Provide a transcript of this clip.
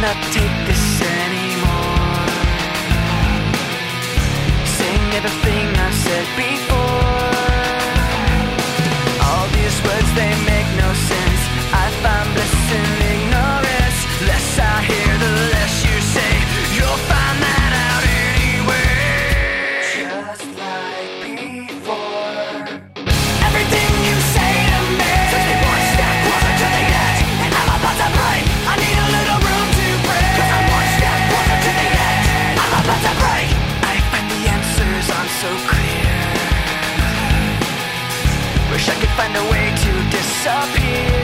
cannot take this anymore. Saying everything I've said before. All these words, they make no sense. I find bliss in ignorance. Less I hear, the less you say. You'll find that out anyway. Just like before. Everything you say to me takes me one step closer to the edge, and I'm about to break. I need a little room to breathe, 'cause I'm one step closer to the edge. I'm about to break. I find the answers aren't so clear. Wish I could find a way to disappear.